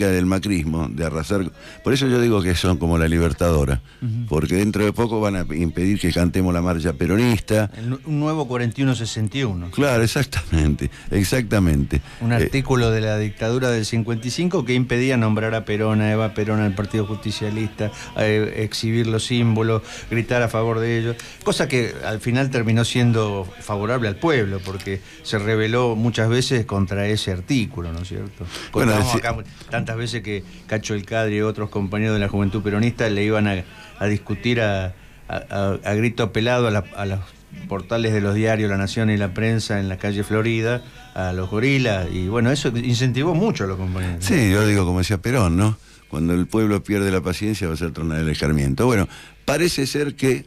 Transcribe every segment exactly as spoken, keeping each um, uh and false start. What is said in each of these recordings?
del macrismo, de arrasar. Por eso yo digo que son como la Libertadora, uh-huh. porque dentro de poco van a impedir que cantemos la marcha peronista. El, un nuevo cuarenta y uno sesenta y uno. Claro, exactamente, exactamente. Un artículo eh, de la dictadura del cincuenta y cinco que impedía nombrar a Perón, a Eva Perón, al Partido Justicialista, eh, exhibir los símbolos, gritar a favor de ellos, cosa que al final terminó siendo favorable al pueblo, porque se rebeló muchas veces contra ese artículo, ¿no es cierto? Bueno, acá tantas veces que Cacho El Cadre y otros compañeros de la Juventud Peronista le iban a, a discutir a, a, a grito pelado a, la, a los portales de los diarios La Nación y La Prensa en la calle Florida, a los gorilas, y bueno, eso incentivó mucho a los compañeros. Sí, yo digo como decía Perón, ¿no? Cuando el pueblo pierde la paciencia va a ser tronar el escarmiento. Bueno, parece ser que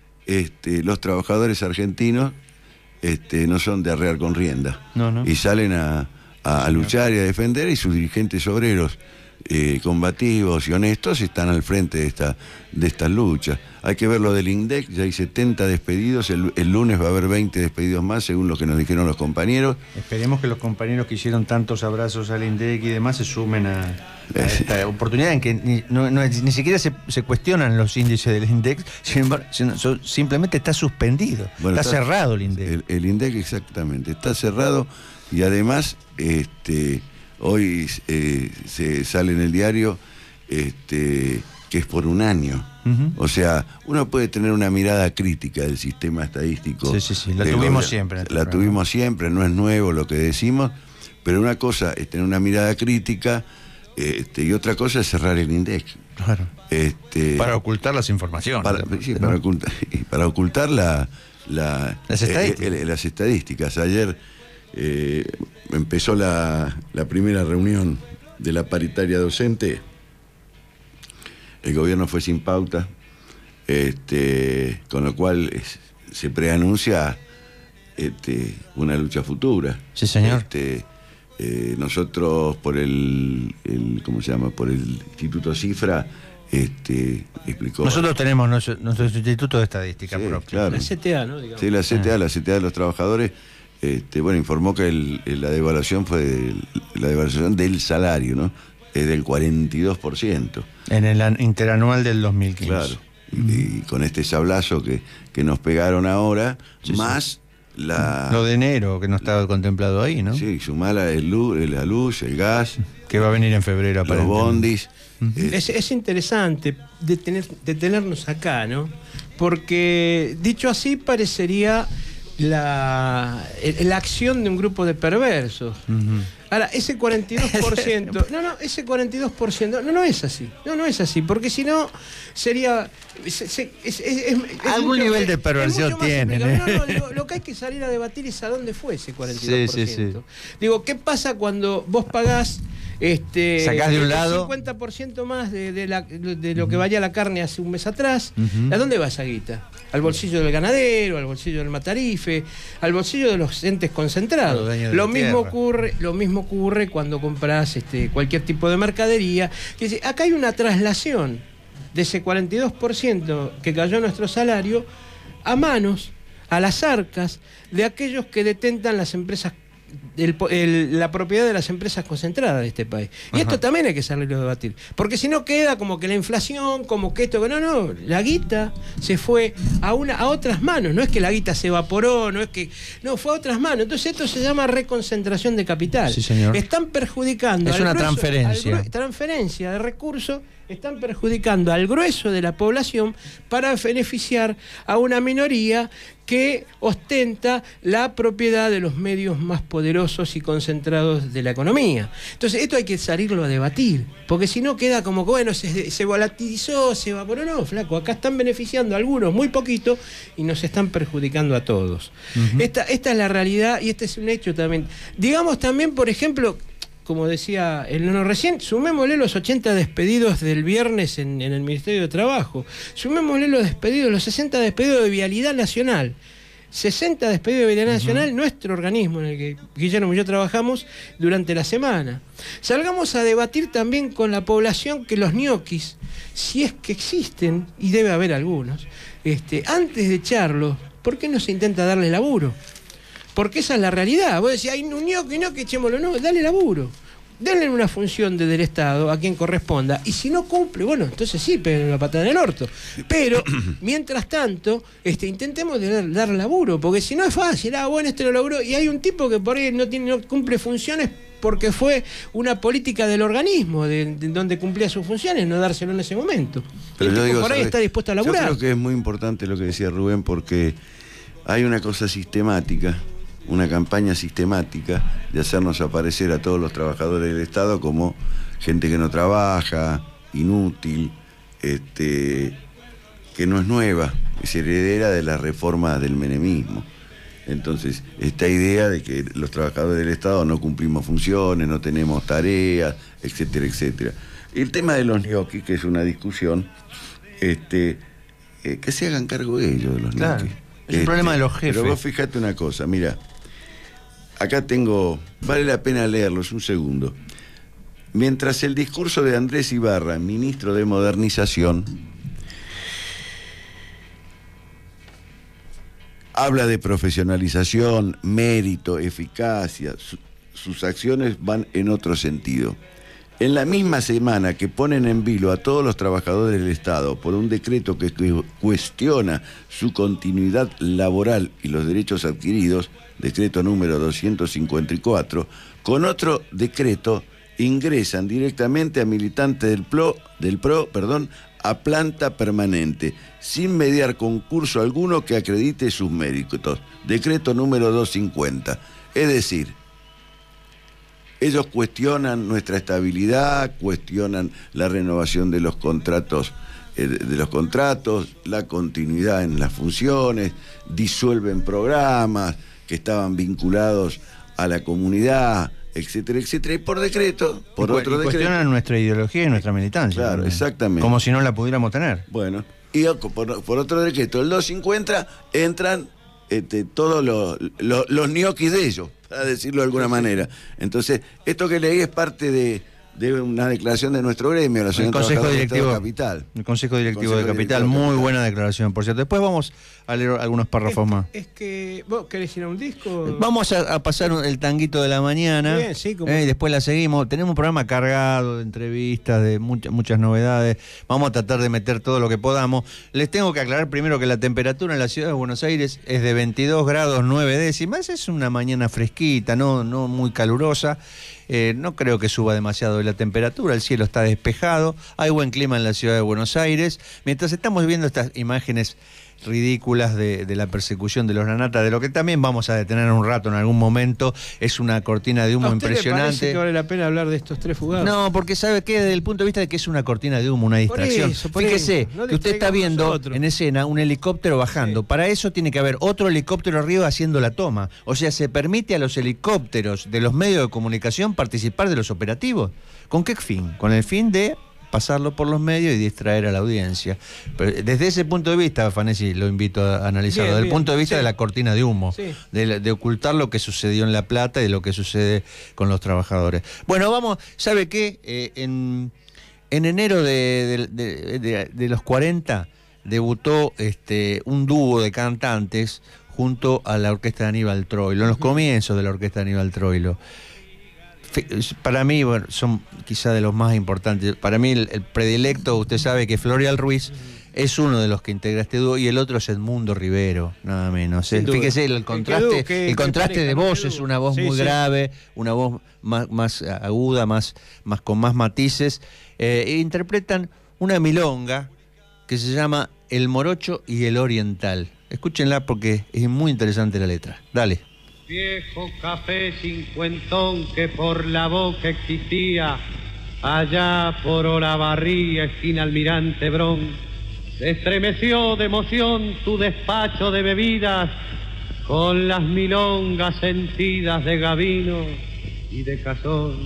este, los trabajadores argentinos este, no son de arrear con rienda, no, no. y salen a a luchar y a defender, y sus dirigentes obreros eh, combativos y honestos están al frente de esta de estas luchas. Hay que ver lo del INDEC, ya hay setenta despedidos, el, el lunes va a haber veinte despedidos más, según lo que nos dijeron los compañeros. Esperemos que los compañeros que hicieron tantos abrazos al INDEC y demás se sumen a, a esta oportunidad en que ni, no, no, ni siquiera se, se cuestionan los índices del INDEC, sino, sino, simplemente está suspendido, bueno, está, está cerrado el INDEC. El, el INDEC exactamente, está cerrado. Y además, este, hoy eh, se sale en el diario este, que es por un año. Uh-huh. O sea, uno puede tener una mirada crítica del sistema estadístico. Sí, sí, sí, la tuvimos siempre. La programa. tuvimos siempre, no es nuevo lo que decimos, pero una cosa es tener una mirada crítica este, y otra cosa es cerrar el INDEC. Claro. Este, para ocultar las informaciones. Para, sí, para, ocultar, para ocultar la, la, las, estadísticas. Eh, eh, las estadísticas. Ayer Eh, empezó la, la primera reunión de la paritaria docente. El gobierno fue sin pauta, este, con lo cual es, se preanuncia este, una lucha futura. Sí, señor. Este, eh, nosotros por el, el, ¿cómo se llama? Por el Instituto Cifra, este, explicó. Nosotros tenemos nuestro, nuestro Instituto de Estadística sí, propio. Claro. La C T A, ¿no? Digamos. Sí, la C T A, ah. la C T A de los trabajadores. Este, bueno, informó que el, la devaluación fue de, la devaluación del salario, ¿no? Es del cuarenta y dos por ciento. En el interanual del dos mil quince. Claro. Mm. Y, y con este sablazo que, que nos pegaron ahora, sí, más sí. la... Lo de enero, que no estaba contemplado ahí, ¿no? Sí, sumala el luz, la luz, el gas. Que va a venir en febrero, los bondis. Uh-huh. eh. es, es interesante detener, detenernos acá, ¿no? Porque, dicho así, parecería... La, la acción de un grupo de perversos. Uh-huh. Ahora, ese cuarenta y dos por ciento, no, no, ese cuarenta y dos por ciento, no, no es así, no, no es así, porque si no sería... Se, se, es, es, es, algún mucho, nivel de perversión tienen. ¿eh? No, no, digo, lo que hay que salir a debatir es a dónde fue ese cuarenta y dos por ciento. Sí, sí, sí. Digo, ¿qué pasa cuando vos pagás este, sacás de un lado el cincuenta por ciento más de, de, la, de lo que valía la carne hace un mes atrás? Uh-huh. ¿A dónde va esa guita? ¿Al bolsillo del ganadero, al bolsillo del matarife, al bolsillo de los entes concentrados? Lo mismo ocurre, lo mismo ocurre cuando compras este, cualquier tipo de mercadería. Que dice, acá hay una traslación de ese cuarenta y dos por ciento que cayó nuestro salario a manos, a las arcas de aquellos que detentan las empresas, el, el, la propiedad de las empresas concentradas de este país. Y Ajá. esto también hay que salirlo a debatir, porque si no queda como que la inflación, como que esto, que no, no, la guita se fue a una a otras manos, no es que la guita se evaporó, no es que, no, fue a otras manos. Entonces esto se llama reconcentración de capital. Sí, señor. Están perjudicando es al una grueso, transferencia. Al, transferencia de recursos. Están perjudicando al grueso de la población para beneficiar a una minoría que ostenta la propiedad de los medios más poderosos y concentrados de la economía. Entonces esto hay que salirlo a debatir, porque si no queda como que bueno, se, se volatilizó, se evaporó. No, flaco, acá están beneficiando a algunos muy poquito y nos están perjudicando a todos. Uh-huh. esta, esta es la realidad y este es un hecho también. Digamos también, por ejemplo, como decía el nono recién, sumémosle los ochenta despedidos del viernes en, en el Ministerio de Trabajo, sumémosle los despedidos, los sesenta despedidos de Vialidad Nacional, sesenta despedidos de Vialidad uh-huh. Nacional, nuestro organismo en el que Guillermo y yo trabajamos durante la semana. Salgamos a debatir también con la población que los ñoquis, si es que existen, y debe haber algunos, este, antes de echarlos, ¿por qué no se intenta darle laburo? Porque esa es la realidad. Vos decís, hay un ñoqui, no, que echémoslo, no, dale laburo. denle una función desde el Estado a quien corresponda, y si no cumple, bueno, entonces sí, peguen la patada en el orto. Pero, mientras tanto, este, intentemos de dar, dar laburo, porque si no es fácil, ah, bueno, este lo logró, y hay un tipo que por ahí no, tiene, no cumple funciones porque fue una política del organismo, de, de donde cumplía sus funciones, no dárselo en ese momento. Pero el yo tipo digo, por ahí ¿sabes? está dispuesto a laburar. Yo creo que es muy importante lo que decía Rubén, porque hay una cosa sistemática, una campaña sistemática de hacernos aparecer a todos los trabajadores del Estado como gente que no trabaja, inútil, este, que no es nueva, es heredera de la reforma del menemismo. Entonces, esta idea de que los trabajadores del Estado no cumplimos funciones, no tenemos tareas, etcétera, etcétera. Y el tema de los ñoquis, que es una discusión, este, eh, que se hagan cargo ellos de los claro, ñoquis. Es un problema de los jefes. Pero vos fíjate una cosa, mira, acá tengo, vale la pena leerlos un segundo. Mientras el discurso de Andrés Ibarra, ministro de Modernización, habla de profesionalización, mérito, eficacia, su, sus acciones van en otro sentido. En la misma semana que ponen en vilo a todos los trabajadores del Estado por un decreto que cuestiona su continuidad laboral y los derechos adquiridos, decreto número doscientos cincuenta y cuatro, con otro decreto ingresan directamente a militantes del PRO, del PRO, perdón, a planta permanente, sin mediar concurso alguno que acredite sus méritos. Decreto número doscientos cincuenta. Es decir, ellos cuestionan nuestra estabilidad, cuestionan la renovación de los contratos, eh, de los contratos, la continuidad en las funciones, disuelven programas que estaban vinculados a la comunidad, etcétera, etcétera, y por decreto, por y, otro y decreto. Cuestionan nuestra ideología y nuestra militancia. Claro, también. exactamente. Como si no la pudiéramos tener. Bueno, y por, por otro decreto, el doscientos cincuenta, entran este, todos los, los, los ñoquis de ellos, para decirlo de alguna manera. Entonces, esto que leí es parte de, de una declaración de nuestro gremio, la El Consejo Directivo de Capital. El Consejo Directivo Consejo de Capital, Directivo muy Capital. buena declaración, por cierto. Después vamos a leer algunos párrafos es que, más. Es que, ¿vos querés ir a un disco? Vamos a, a pasar el tanguito de la mañana. Bien, sí, como... eh, y después la seguimos. Tenemos un programa cargado de entrevistas, de muchas muchas novedades. Vamos a tratar de meter todo lo que podamos. Les tengo que aclarar primero que la temperatura en la ciudad de Buenos Aires es de veintidós grados nueve décimas. Es una mañana fresquita, no, no muy calurosa. Eh, no creo que suba demasiado la temperatura, el cielo está despejado, hay buen clima en la ciudad de Buenos Aires. Mientras estamos viendo estas imágenes ridículas de, de la persecución de los Lanata, de lo que también vamos a detener un rato en algún momento, es una cortina de humo ¿A usted impresionante. le parece que vale la pena hablar de estos tres fugados? No, porque sabe que desde el punto de vista de que es una cortina de humo, una distracción. Por eso, por Fíjese eso. No que usted está distraigamos viendo nosotros. en escena un helicóptero bajando. Sí. Para eso tiene que haber otro helicóptero arriba haciendo la toma. O sea, se permite a los helicópteros de los medios de comunicación participar de los operativos. ¿Con qué fin? Con el fin de pasarlo por los medios y distraer a la audiencia. Pero desde ese punto de vista, Fanesi, lo invito a analizarlo, Bien, desde el bien, punto de vista sí. de la cortina de humo, Sí. de, la- de ocultar lo que sucedió en La Plata y lo que sucede con los trabajadores. Bueno, vamos, ¿sabe qué? Eh, en, en enero de, de- de- de- de los cuarenta debutó este, un dúo de cantantes junto a la orquesta de Aníbal Troilo, en los comienzos de la orquesta de Aníbal Troilo. Para mí, bueno, son quizá de los más importantes. Para mí el, el predilecto, usted sabe que Florial Ruiz es uno de los que integra este dúo y el otro es Edmundo Rivero, nada menos. Sin ¿eh? duda. Fíjese el El contraste, que du- que- el que contraste pareja, de ¿no? Que voces, du- una voz sí, muy sí. grave, una voz más, más aguda, más, más con más matices. Eh, e interpretan una milonga que se llama El Morocho y el Oriental. Escúchenla porque es muy interesante la letra. Dale. Viejo café cincuentón que por la boca existía, allá por Olavarría, esquina Almirante Brón, se estremeció de emoción tu despacho de bebidas, con las milongas sentidas de Gavino y de Cazón.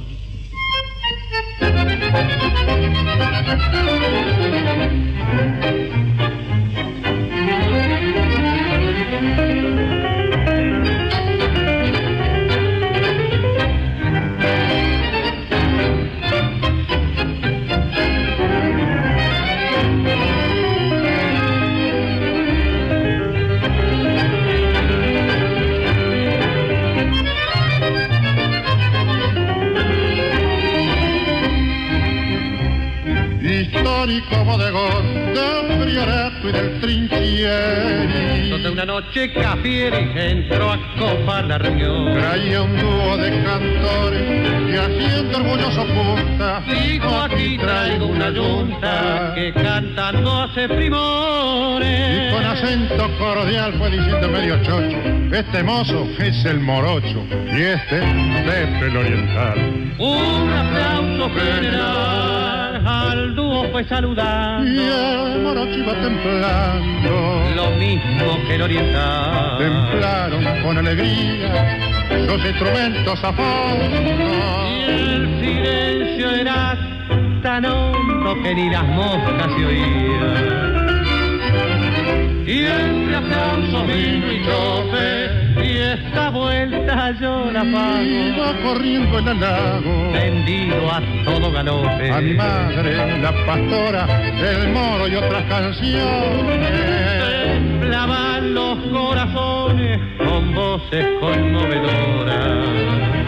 histórico bodegón del Priorato y del Trinchieri. Donde una noche Cafieri entró a copar la reunión. Traía un dúo de cantores que haciendo orgulloso punta. Dijo, aquí traigo una yunta que cantando hace primores. Y con acento cordial fue diciendo medio chocho: este mozo es el morocho y este Pepe el oriental. Un aplauso general al dúo fue saludando. Y el morocho iba templando, lo mismo que el oriental. templaron con alegría sus instrumentos a fondo. Y el silencio era tan hondo que ni las moscas se oían. Y entre aplausos vino y chofe, y esta vuelta yo la pago. Iba corriendo el halago, tendido a todo galope. a mi madre, la pastora, el moro y otras canciones. Temblaban los corazones con voces conmovedoras.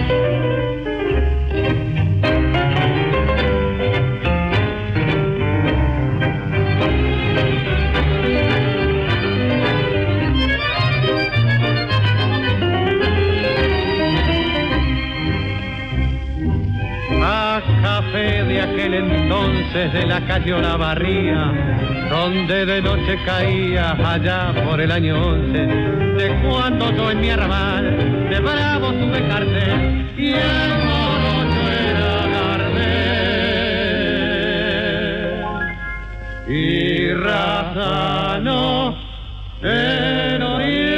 Café de aquel entonces de la calle Olavarría, donde de noche caía allá por el año once, de cuando yo en mi arrabal de bravo tuve cartel y el morocho era Gardel y Razano en oriental.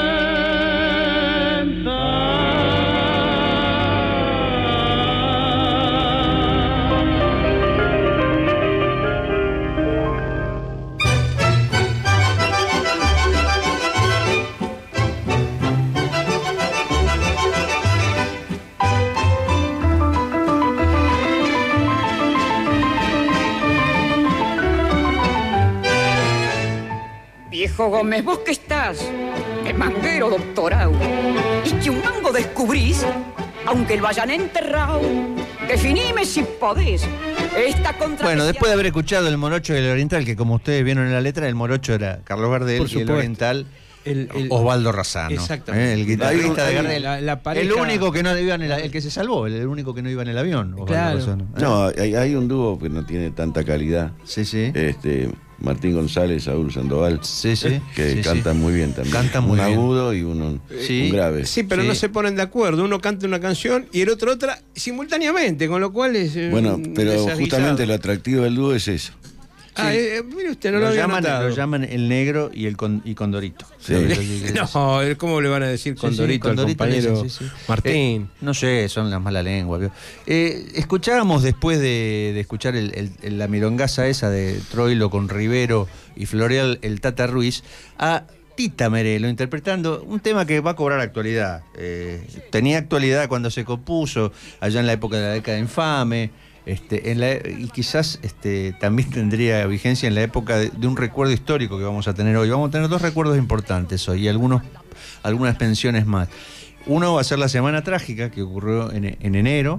Viejo Gómez, vos que estás de manguero doctorado y que un mango descubrís, aunque lo hayan enterrado, definime si podés esta contra. Bueno, después de haber escuchado el morocho y el oriental, que como ustedes vieron en la letra, el morocho era Carlos Gardel y el oriental el, el, Osvaldo Razano. Exactamente. ¿eh? El guitarrista de Gardel. La, la pareja... El único que no iba en el, el que se salvó, el único que no iba en el avión. Claro. Razano. No, hay, hay un dúo que no tiene tanta calidad. Sí, sí. Este, Martín González, Saúl Sandoval. Sí, sí. Que sí, cantan sí. muy bien también. Cantan muy un bien. agudo y uno, Sí. un grave. Sí, pero Sí. no se ponen de acuerdo. Uno canta una canción y el otro otra simultáneamente, con lo cual es. eh, Bueno, pero desaguisado. justamente lo atractivo del dúo es eso. Ah, Sí. eh, mire usted, no lo, lo, había llaman, notado. lo llaman el negro y el con, y Condorito. Sí. No, ¿cómo le van a decir Sí, Condorito sí, al Condorito compañero le dicen, sí, sí. Martín? Eh, no sé, son las malas lenguas. ¿vio? Eh, escuchábamos después de, de escuchar el, el, el, la milongaza esa de Troilo con Rivero y Floreal, el Tata Ruiz, a Tita Merelo interpretando un tema que va a cobrar actualidad. Eh, tenía actualidad cuando se compuso, allá en la época de la década infame. Este, en la, y quizás este, también tendría vigencia en la época de, de un recuerdo histórico que vamos a tener hoy. Vamos a tener dos recuerdos importantes hoy y algunos, algunas pensiones más. Uno va a ser la Semana Trágica, que ocurrió en, en enero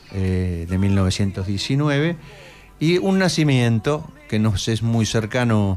eh, de mil novecientos diecinueve, y un nacimiento que nos es muy cercano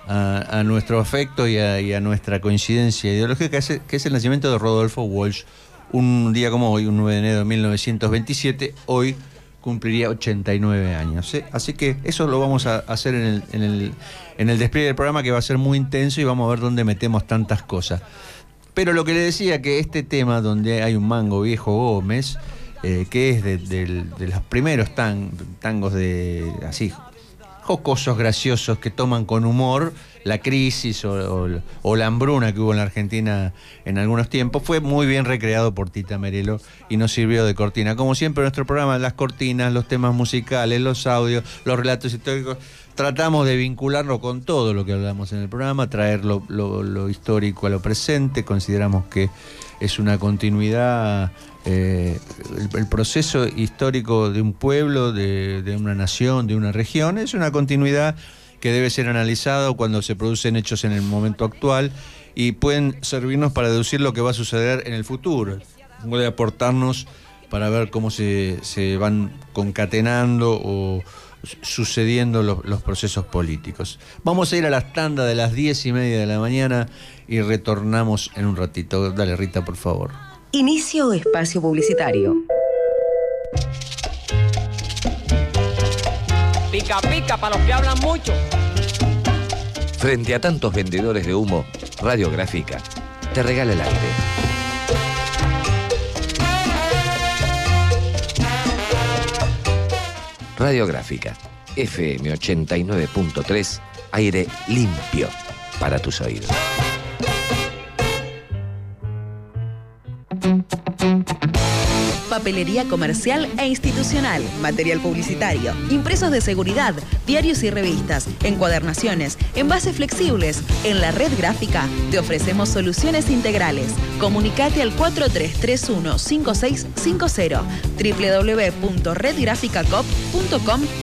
a, a nuestro afecto y a, y a nuestra coincidencia ideológica, que es, que es el nacimiento de Rodolfo Walsh. Un día como hoy, un nueve de enero de mil novecientos veintisiete, hoy cumpliría ochenta y nueve años. ¿eh? Así que eso lo vamos a hacer en el, en, el, en el despliegue del programa, que va a ser muy intenso y vamos a ver dónde metemos tantas cosas. Pero lo que le decía, que este tema donde hay un mango viejo Gómez, eh, que es de, de, de los primeros tan, tangos de así jocosos, graciosos, que toman con humor la crisis o, o, o la hambruna que hubo en la Argentina en algunos tiempos, fue muy bien recreado por Tita Merelo y nos sirvió de cortina. Como siempre en nuestro programa, las cortinas, los temas musicales, los audios, los relatos históricos, tratamos de vincularlo con todo lo que hablamos en el programa, traer lo, lo, lo histórico a lo presente. Consideramos que es una continuidad, eh, el, el proceso histórico de un pueblo, de, de una nación, de una región, es una continuidad que debe ser analizado cuando se producen hechos en el momento actual y pueden servirnos para deducir lo que va a suceder en el futuro. Puede aportarnos para ver cómo se, se van concatenando o, sucediendo los, los procesos políticos. Vamos a ir a las tandas de las diez y media de la mañana y retornamos en un ratito. Dale, Rita, por favor. Inicio espacio publicitario. Pica pica para los que hablan mucho. Frente a tantos vendedores de humo, Radiográfica te regala el aire. Radiográfica, F M ochenta y nueve punto tres, aire limpio para tus oídos. Papelería comercial e institucional, material publicitario, impresos de seguridad, diarios y revistas, encuadernaciones, envases flexibles. En la Red Gráfica te ofrecemos soluciones integrales. Comunicate al cuatro tres tres uno cinco seis cinco cero, doble u doble u doble u punto red gráfica coop punto com